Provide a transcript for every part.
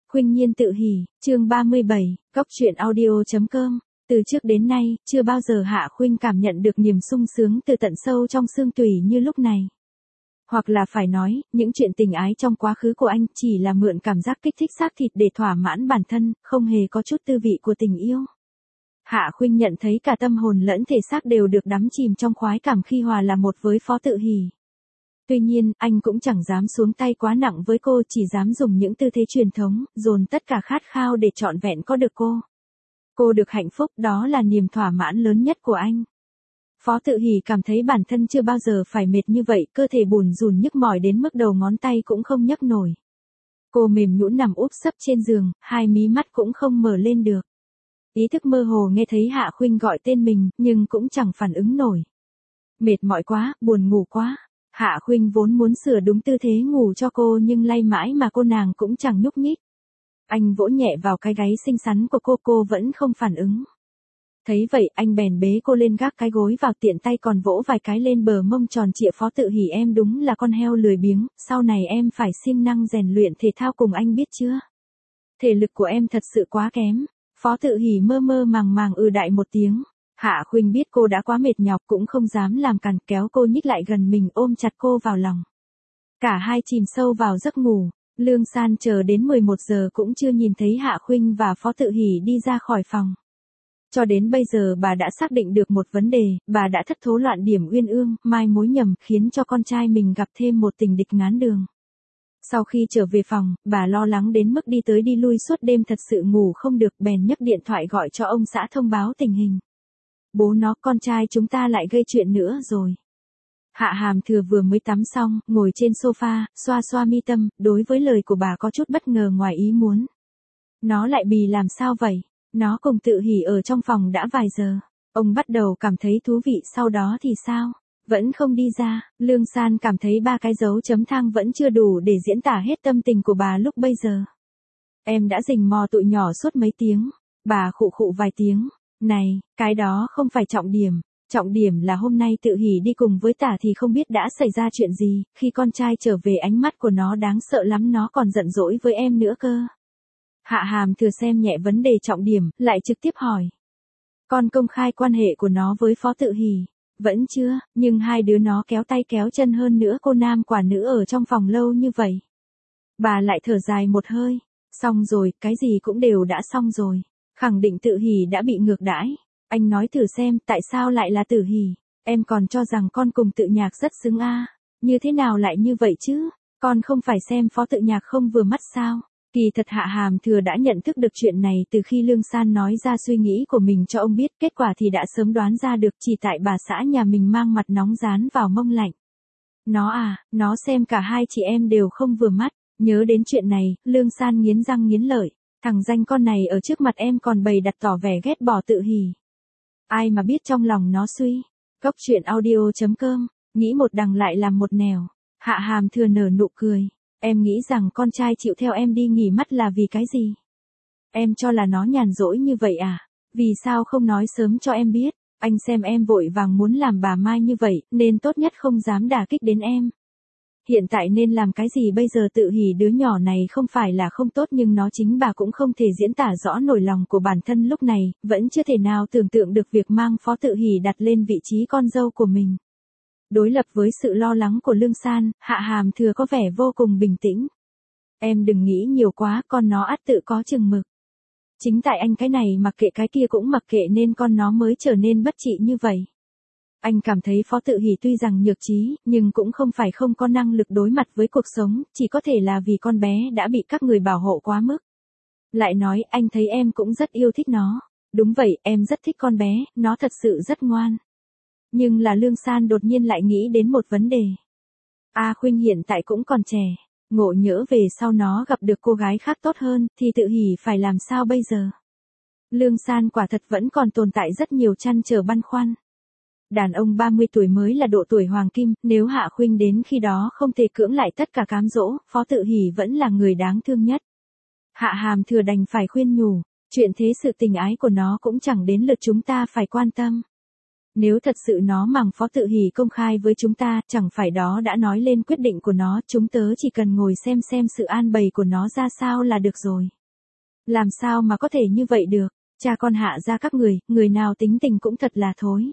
Khuynh Nhiên tự hỉ, chương 37, góc truyện audio.com. Từ trước đến nay, chưa bao giờ Hạ Khuynh cảm nhận được niềm sung sướng từ tận sâu trong xương tủy như lúc này. Hoặc là phải nói, những chuyện tình ái trong quá khứ của anh chỉ là mượn cảm giác kích thích xác thịt để thỏa mãn bản thân, không hề có chút tư vị của tình yêu. Hạ Khuynh nhận thấy cả tâm hồn lẫn thể xác đều được đắm chìm trong khoái cảm khi hòa là một với Phó Tự Hỉ. Tuy nhiên, anh cũng chẳng dám xuống tay quá nặng với cô, chỉ dám dùng những tư thế truyền thống, dồn tất cả khát khao để trọn vẹn có được cô. Cô được hạnh phúc, đó là niềm thỏa mãn lớn nhất của anh. Phó Tự Hỉ cảm thấy bản thân chưa bao giờ phải mệt như vậy, cơ thể bùn rùn nhức mỏi đến mức đầu ngón tay cũng không nhấc nổi. Cô mềm nhũn nằm úp sấp trên giường, hai mí mắt cũng không mở lên được. Ý thức mơ hồ nghe thấy Hạ Khuynh gọi tên mình, nhưng cũng chẳng phản ứng nổi. Mệt mỏi quá, buồn ngủ quá. Hạ Khuynh vốn muốn sửa đúng tư thế ngủ cho cô nhưng lay mãi mà nàng cũng chẳng nhúc nhích. Anh vỗ nhẹ vào cái gáy xinh xắn của cô vẫn không phản ứng. Thấy vậy, anh bèn bế cô lên gác cái gối vào, tiện tay còn vỗ vài cái lên bờ mông tròn trịa. Phó Tự Hỉ, em đúng là con heo lười biếng, sau này em phải siêng năng rèn luyện thể thao cùng anh biết chưa? Thể lực của em thật sự quá kém. Phó Tự Hỉ mơ mơ màng màng đại một tiếng. Hạ Khuynh biết cô đã quá mệt nhọc cũng không dám làm cản, kéo cô nhích lại gần mình, ôm chặt cô vào lòng. Cả hai chìm sâu vào giấc ngủ. Lương San chờ đến 11 giờ cũng chưa nhìn thấy Hạ Khuynh và Phó Tự Hỉ đi ra khỏi phòng. Cho đến bây giờ bà đã xác định được một vấn đề, bà đã thất thố loạn điểm uyên ương, mai mối nhầm, khiến cho con trai mình gặp thêm một tình địch ngán đường. Sau khi trở về phòng, bà lo lắng đến mức đi tới đi lui suốt đêm, thật sự ngủ không được, bèn nhấc điện thoại gọi cho ông xã thông báo tình hình. Bố nó, con trai chúng ta lại gây chuyện nữa rồi. Hạ Hàm Thừa vừa mới tắm xong, ngồi trên sofa, xoa xoa mi tâm, đối với lời của bà có chút bất ngờ ngoài ý muốn. Nó lại bị làm sao vậy? Nó cùng Tự Hỉ ở trong phòng đã vài giờ. Ông bắt đầu cảm thấy thú vị, sau đó thì sao? Vẫn không đi ra. Lương San cảm thấy ba cái dấu chấm thang vẫn chưa đủ để diễn tả hết tâm tình của bà lúc bây giờ. Em đã rình mò tụi nhỏ suốt mấy tiếng. Bà khụ khụ vài tiếng. Này, cái đó không phải trọng điểm. Trọng điểm là hôm nay Tự Hỉ đi cùng với Tả thì không biết đã xảy ra chuyện gì. Khi con trai trở về ánh mắt của nó đáng sợ lắm, nó còn giận dỗi với em nữa cơ. Hạ Hàm Thừa xem nhẹ vấn đề trọng điểm, lại trực tiếp hỏi. Con công khai quan hệ của nó với Phó Tự Hỉ? Vẫn chưa, nhưng hai đứa nó kéo tay kéo chân, hơn nữa cô nam quả nữ ở trong phòng lâu như vậy. Bà lại thở dài một hơi. Xong rồi, cái gì cũng đều đã xong rồi. Khẳng định Tự Hỉ đã bị ngược đãi. Anh nói thử xem, tại sao lại là Tự Hỉ? Em còn cho rằng con cùng Tự Nhạc rất xứng a. Như thế nào lại như vậy chứ? Con không phải xem Phó Tự Nhạc không vừa mắt sao? Kỳ thật Hạ Hàm Thừa đã nhận thức được chuyện này từ khi Lương San nói ra suy nghĩ của mình cho ông biết, kết quả thì đã sớm đoán ra được, chỉ tại bà xã nhà mình mang mặt nóng dán vào mông lạnh. Nó xem cả hai chị em đều không vừa mắt. Nhớ đến chuyện này, Lương San nghiến răng nghiến lợi. Thằng danh con này ở trước mặt em còn bày đặt tỏ vẻ ghét bỏ Tự Hỉ. Ai mà biết trong lòng nó suy. Góc truyện audio.com, nghĩ một đằng lại làm một nẻo. Hạ Hàm Thừa nở nụ cười. Em nghĩ rằng con trai chịu theo em đi nghỉ mắt là vì cái gì? Em cho là nó nhàn rỗi như vậy à? Vì sao không nói sớm cho em biết? Anh xem em vội vàng muốn làm bà Mai như vậy, nên tốt nhất không dám đả kích đến em. Hiện tại nên làm cái gì bây giờ? Tự Hỉ đứa nhỏ này không phải là không tốt, nhưng nó chính bà cũng không thể diễn tả rõ nổi lòng của bản thân lúc này, vẫn chưa thể nào tưởng tượng được việc mang Phó Tự Hỉ đặt lên vị trí con dâu của mình. Đối lập với sự lo lắng của Lương San, Hạ Hàm Thừa có vẻ vô cùng bình tĩnh. Em đừng nghĩ nhiều quá, con nó ắt tự có chừng mực. Chính tại anh cái này mặc kệ cái kia cũng mặc kệ nên con nó mới trở nên bất trị như vậy. Anh cảm thấy Phó Tự Hỉ tuy rằng nhược trí, nhưng cũng không phải không có năng lực đối mặt với cuộc sống, chỉ có thể là vì con bé đã bị các người bảo hộ quá mức. Lại nói, anh thấy em cũng rất yêu thích nó. Đúng vậy, em rất thích con bé, nó thật sự rất ngoan. Nhưng là Lương San đột nhiên lại nghĩ đến một vấn đề. Khuynh hiện tại cũng còn trẻ, ngộ nhỡ về sau nó gặp được cô gái khác tốt hơn, thì Tự Hỉ phải làm sao bây giờ? Lương San quả thật vẫn còn tồn tại rất nhiều trăn trở băn khoăn. Đàn ông 30 tuổi mới là độ tuổi hoàng kim, nếu Hạ Khuynh đến khi đó không thể cưỡng lại tất cả cám dỗ, Phó Tự Hỉ vẫn là người đáng thương nhất. Hạ Hàm Thừa đành phải khuyên nhủ, chuyện thế sự tình ái của nó cũng chẳng đến lượt chúng ta phải quan tâm. Nếu thật sự nó màng Phó Tự Hỉ công khai với chúng ta, chẳng phải đó đã nói lên quyết định của nó, chúng tớ chỉ cần ngồi xem sự an bày của nó ra sao là được rồi. Làm sao mà có thể như vậy được, cha con Hạ gia các người nào tính tình cũng thật là thối.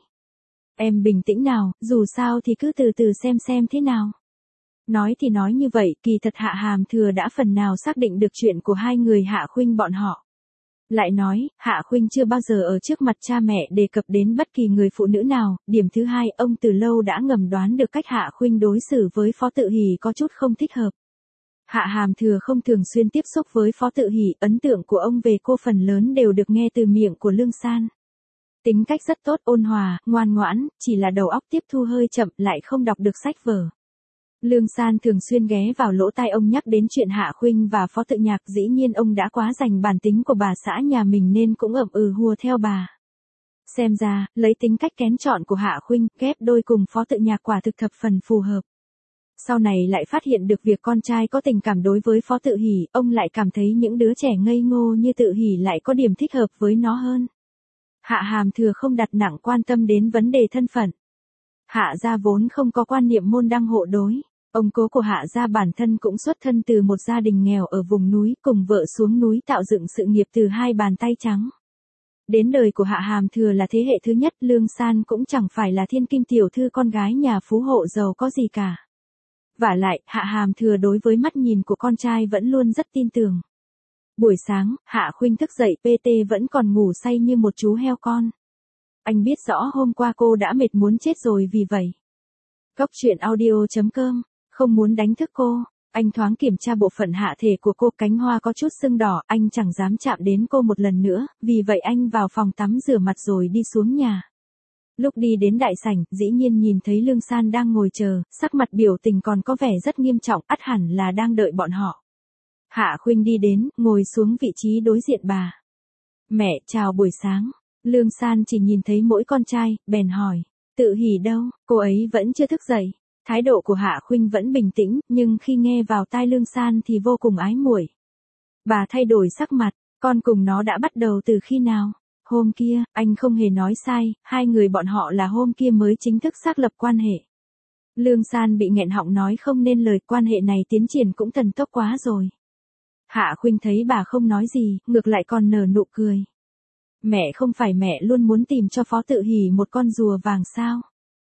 Em bình tĩnh nào, dù sao thì cứ từ từ xem thế nào. Nói thì nói như vậy, kỳ thật Hạ Hàm Thừa đã phần nào xác định được chuyện của hai người Hạ Khuynh bọn họ. Lại nói, Hạ Khuynh chưa bao giờ ở trước mặt cha mẹ đề cập đến bất kỳ người phụ nữ nào. Điểm thứ hai, ông từ lâu đã ngầm đoán được cách Hạ Khuynh đối xử với Phó Tự Hỷ có chút không thích hợp. Hạ Hàm Thừa không thường xuyên tiếp xúc với Phó Tự Hỷ, ấn tượng của ông về cô phần lớn đều được nghe từ miệng của Lương San. Tính cách rất tốt, ôn hòa, ngoan ngoãn, chỉ là đầu óc tiếp thu hơi chậm, lại không đọc được sách vở. Lương San thường xuyên ghé vào lỗ tai ông nhắc đến chuyện Hạ Khuynh và Phó Tự Nhạc, dĩ nhiên ông đã quá dành bản tính của bà xã nhà mình nên cũng ậm ừ hùa theo bà. Xem ra, lấy tính cách kén chọn của Hạ Khuynh, ghép đôi cùng Phó Tự Nhạc quả thực thập phần phù hợp. Sau này lại phát hiện được việc con trai có tình cảm đối với Phó Tự Hỷ, ông lại cảm thấy những đứa trẻ ngây ngô như Tự Hỷ lại có điểm thích hợp với nó hơn. Hạ Hàm Thừa không đặt nặng quan tâm đến vấn đề thân phận. Hạ gia vốn không có quan niệm môn đăng hộ đối. Ông cố của Hạ gia bản thân cũng xuất thân từ một gia đình nghèo ở vùng núi, cùng vợ xuống núi tạo dựng sự nghiệp từ hai bàn tay trắng. Đến đời của Hạ Hàm Thừa là thế hệ thứ nhất, Lương San cũng chẳng phải là thiên kim tiểu thư con gái nhà phú hộ giàu có gì cả. Vả lại, Hạ Hàm Thừa đối với mắt nhìn của con trai vẫn luôn rất tin tưởng. Buổi sáng, Hạ Khuynh thức dậy, PT vẫn còn ngủ say như một chú heo con. Anh biết rõ hôm qua cô đã mệt muốn chết rồi vì vậy. Góc truyện audio.com, không muốn đánh thức cô, anh thoáng kiểm tra bộ phận hạ thể của cô, cánh hoa có chút sưng đỏ, anh chẳng dám chạm đến cô một lần nữa, vì vậy anh vào phòng tắm rửa mặt rồi đi xuống nhà. Lúc đi đến đại sảnh, dĩ nhiên nhìn thấy Lương San đang ngồi chờ, sắc mặt biểu tình còn có vẻ rất nghiêm trọng, ắt hẳn là đang đợi bọn họ. Hạ Khuynh đi đến, ngồi xuống vị trí đối diện bà. Mẹ, chào buổi sáng. Lương San chỉ nhìn thấy mỗi con trai, bèn hỏi, Tự Hỷ đâu, cô ấy vẫn chưa thức dậy. Thái độ của Hạ Khuynh vẫn bình tĩnh, nhưng khi nghe vào tai Lương San thì vô cùng ái muội. Bà thay đổi sắc mặt, con cùng nó đã bắt đầu từ khi nào? Hôm kia, anh không hề nói sai, hai người bọn họ là hôm kia mới chính thức xác lập quan hệ. Lương San bị nghẹn họng nói không nên lời, quan hệ này tiến triển cũng thần tốc quá rồi. Hạ Khuynh thấy bà không nói gì, ngược lại còn nở nụ cười. Mẹ không phải mẹ luôn muốn tìm cho Phó Tự Hỷ một con rùa vàng sao?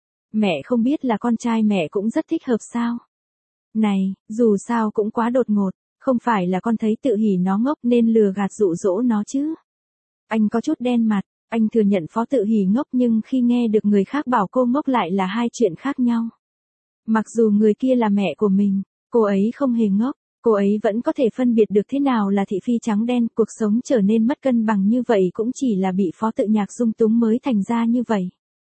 Mẹ không biết là con trai mẹ cũng rất thích hợp sao? Này, dù sao cũng quá đột ngột, không phải là con thấy Tự Hỷ nó ngốc nên lừa gạt dụ dỗ nó chứ? Anh có chút đen mặt, anh thừa nhận Phó Tự Hỷ ngốc nhưng khi nghe được người khác bảo cô ngốc lại là hai chuyện khác nhau. Mặc dù người kia là mẹ của mình, cô ấy không hề ngốc. Cô ấy vẫn có thể phân biệt được thế nào là thị phi trắng đen, cuộc sống trở nên mất cân bằng như vậy cũng chỉ là bị Phó Tự Nhạc dung túng mới thành ra như vậy.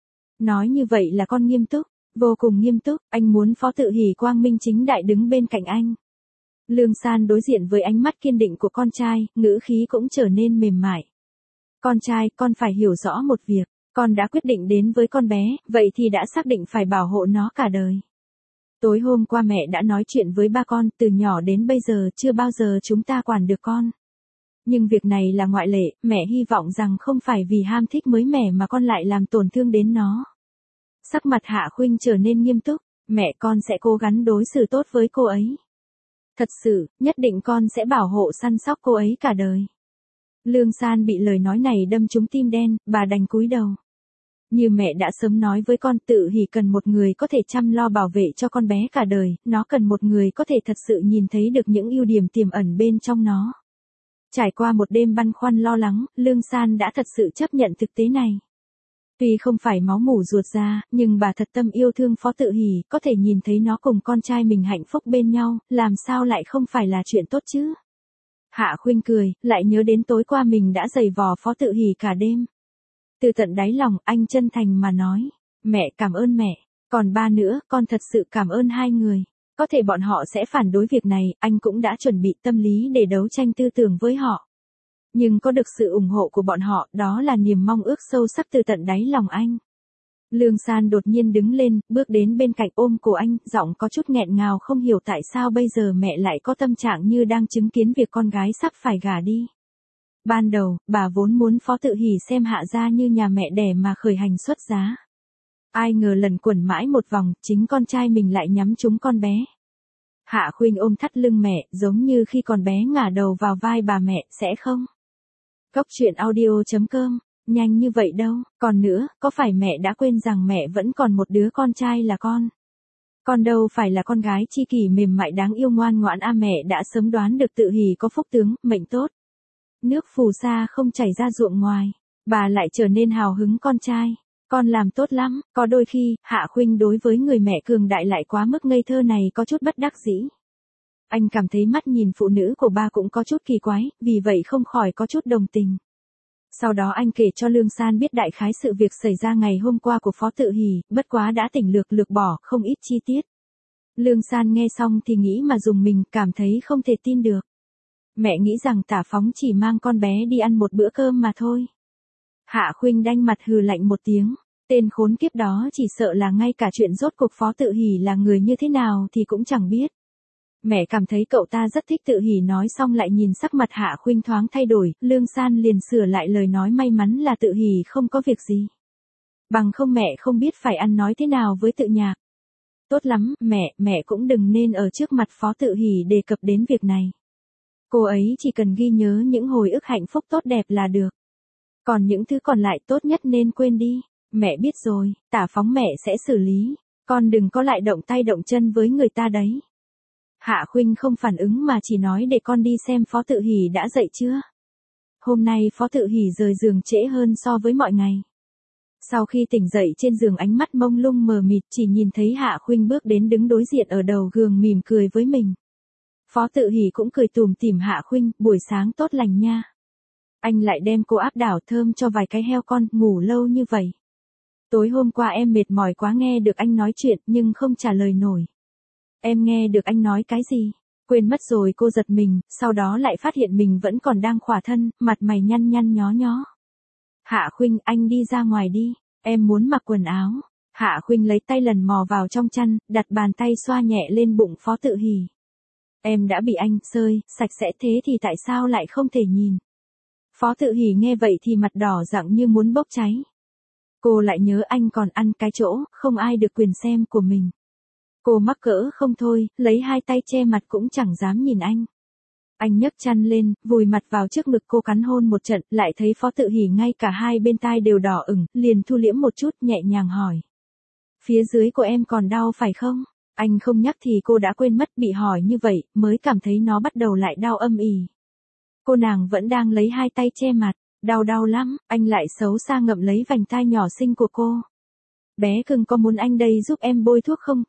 Nói như vậy là con nghiêm túc, vô cùng nghiêm túc, anh muốn Phó Tự Hỷ quang minh chính đại đứng bên cạnh anh. Lương San đối diện với ánh mắt kiên định của con trai, ngữ khí cũng trở nên mềm mại. Con trai, con phải hiểu rõ một việc, con đã quyết định đến với con bé, vậy thì đã xác định phải bảo hộ nó cả đời. Tối hôm qua mẹ đã nói chuyện với ba con, từ nhỏ đến bây giờ chưa bao giờ chúng ta quản được con. Nhưng việc này là ngoại lệ, mẹ hy vọng rằng không phải vì ham thích mới mẻ mà con lại làm tổn thương đến nó. Sắc mặt Hạ Khuynh trở nên nghiêm túc, mẹ con sẽ cố gắng đối xử tốt với cô ấy. Thật sự, nhất định con sẽ bảo hộ săn sóc cô ấy cả đời. Lương San bị lời nói này đâm trúng tim đen, bà đành cúi đầu. Như mẹ đã sớm nói với con, Tự Hỷ cần một người có thể chăm lo bảo vệ cho con bé cả đời, nó cần một người có thể thật sự nhìn thấy được những ưu điểm tiềm ẩn bên trong nó. Trải qua một đêm băn khoăn lo lắng, Lương San đã thật sự chấp nhận thực tế này. Tuy không phải máu mủ ruột ra, nhưng bà thật tâm yêu thương Phó Tự Hỷ, có thể nhìn thấy nó cùng con trai mình hạnh phúc bên nhau, làm sao lại không phải là chuyện tốt chứ? Hạ Khuynh cười, lại nhớ đến tối qua mình đã giày vò Phó Tự Hỷ cả đêm. Từ tận đáy lòng, anh chân thành mà nói, mẹ cảm ơn mẹ, còn ba nữa, con thật sự cảm ơn hai người. Có thể bọn họ sẽ phản đối việc này, anh cũng đã chuẩn bị tâm lý để đấu tranh tư tưởng với họ. Nhưng có được sự ủng hộ của bọn họ, đó là niềm mong ước sâu sắc từ tận đáy lòng anh. Lương San đột nhiên đứng lên, bước đến bên cạnh ôm cổ anh, giọng có chút nghẹn ngào, không hiểu tại sao bây giờ mẹ lại có tâm trạng như đang chứng kiến việc con gái sắp phải gả đi. Ban đầu, bà vốn muốn Phó Tự Hỷ xem Hạ gia như nhà mẹ đẻ mà khởi hành xuất giá. Ai ngờ lần quẩn mãi một vòng, chính con trai mình lại nhắm trúng con bé. Hạ Khuynh ôm thắt lưng mẹ, giống như khi còn bé ngả đầu vào vai bà mẹ, sẽ không? Cốc truyện audio.com, nhanh như vậy đâu, còn nữa, có phải mẹ đã quên rằng mẹ vẫn còn một đứa con trai là con? Con đâu phải là con gái chi kỷ mềm mại đáng yêu ngoan ngoãn mẹ đã sớm đoán được Tự Hỷ có phúc tướng, mệnh tốt. Nước phù sa không chảy ra ruộng ngoài, bà lại trở nên hào hứng con trai. Con làm tốt lắm, có đôi khi, Hạ Khuynh đối với người mẹ cường đại lại quá mức ngây thơ này có chút bất đắc dĩ. Anh cảm thấy mắt nhìn phụ nữ của ba cũng có chút kỳ quái, vì vậy không khỏi có chút đồng tình. Sau đó anh kể cho Lương San biết đại khái sự việc xảy ra ngày hôm qua của Phó Tự Hỷ, bất quá đã tỉnh lược bỏ không ít chi tiết. Lương San nghe xong thì nghĩ mà dùng mình, cảm thấy không thể tin được. Mẹ nghĩ rằng Tả Phóng chỉ mang con bé đi ăn một bữa cơm mà thôi. Hạ Khuynh đanh mặt hừ lạnh một tiếng, tên khốn kiếp đó chỉ sợ là ngay cả chuyện rốt cuộc Phó Tự Hỷ là người như thế nào thì cũng chẳng biết. Mẹ cảm thấy cậu ta rất thích Tự Hỷ, nói xong lại nhìn sắc mặt Hạ Khuynh thoáng thay đổi, Lương San liền sửa lại lời nói, may mắn là Tự Hỷ không có việc gì. Bằng không mẹ không biết phải ăn nói thế nào với Tự Nhạc. Tốt lắm, mẹ cũng đừng nên ở trước mặt Phó Tự Hỷ đề cập đến việc này. Cô ấy chỉ cần ghi nhớ những hồi ức hạnh phúc tốt đẹp là được. Còn những thứ còn lại tốt nhất nên quên đi. Mẹ biết rồi, Tả Phóng mẹ sẽ xử lý. Con đừng có lại động tay động chân với người ta đấy. Hạ Khuynh không phản ứng mà chỉ nói để con đi xem Phó Tự Hỷ đã dậy chưa. Hôm nay Phó Tự Hỷ rời giường trễ hơn so với mọi ngày. Sau khi tỉnh dậy trên giường ánh mắt mông lung mờ mịt, chỉ nhìn thấy Hạ Khuynh bước đến đứng đối diện ở đầu giường mỉm cười với mình. Phó Tự Hỷ cũng cười tủm tỉm, Hạ Khuynh, buổi sáng tốt lành nha. Anh lại đem cô áp đảo thơm cho vài cái heo con, ngủ lâu như vậy. Tối hôm qua em mệt mỏi quá, nghe được anh nói chuyện nhưng không trả lời nổi. Em nghe được anh nói cái gì? Quên mất rồi, cô giật mình, sau đó lại phát hiện mình vẫn còn đang khỏa thân, mặt mày nhăn nhăn nhó nhó. Hạ Khuynh, anh đi ra ngoài đi, em muốn mặc quần áo. Hạ Khuynh lấy tay lần mò vào trong chăn, đặt bàn tay xoa nhẹ lên bụng Phó Tự Hỷ. Em đã bị anh sơi sạch sẽ thế thì tại sao lại không thể nhìn? Phó Tự Hỷ nghe vậy thì mặt đỏ rạng như muốn bốc cháy. Cô lại nhớ anh còn ăn cái chỗ không ai được quyền xem của mình. Cô mắc cỡ không thôi, lấy hai tay che mặt cũng chẳng dám nhìn anh. Anh nhấc chăn lên, vùi mặt vào trước ngực cô cắn hôn một trận, lại thấy Phó Tự Hỷ ngay cả hai bên tai đều đỏ ửng, liền thu liễm một chút, nhẹ nhàng hỏi. Phía dưới của em còn đau phải không? Anh không nhắc thì cô đã quên mất, bị hỏi như vậy, mới cảm thấy nó bắt đầu lại đau âm ỉ. Cô nàng vẫn đang lấy hai tay che mặt, đau lắm, anh lại xấu xa ngậm lấy vành tai nhỏ xinh của cô. Bé cưng, có muốn anh đây giúp em bôi thuốc không?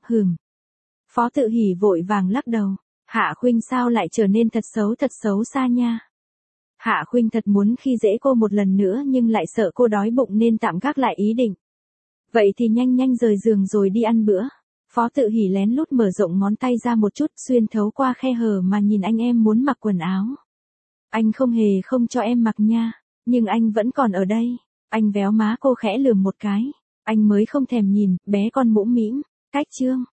Phó Tự Hỷ vội vàng lắc đầu. Hạ Khuynh sao lại trở nên thật xấu xa nha. Hạ Khuynh thật muốn khi dễ cô một lần nữa nhưng lại sợ cô đói bụng nên tạm gác lại ý định. Vậy thì nhanh rời giường rồi đi ăn bữa. Phó Tự Hỷ lén lút mở rộng ngón tay ra một chút, xuyên thấu qua khe hở mà nhìn anh, em muốn mặc quần áo. Anh không hề không cho em mặc nha, nhưng anh vẫn còn ở đây. Anh véo má cô khẽ lườm một cái. Anh mới không thèm nhìn, bé con mũm mĩm. Cách chương.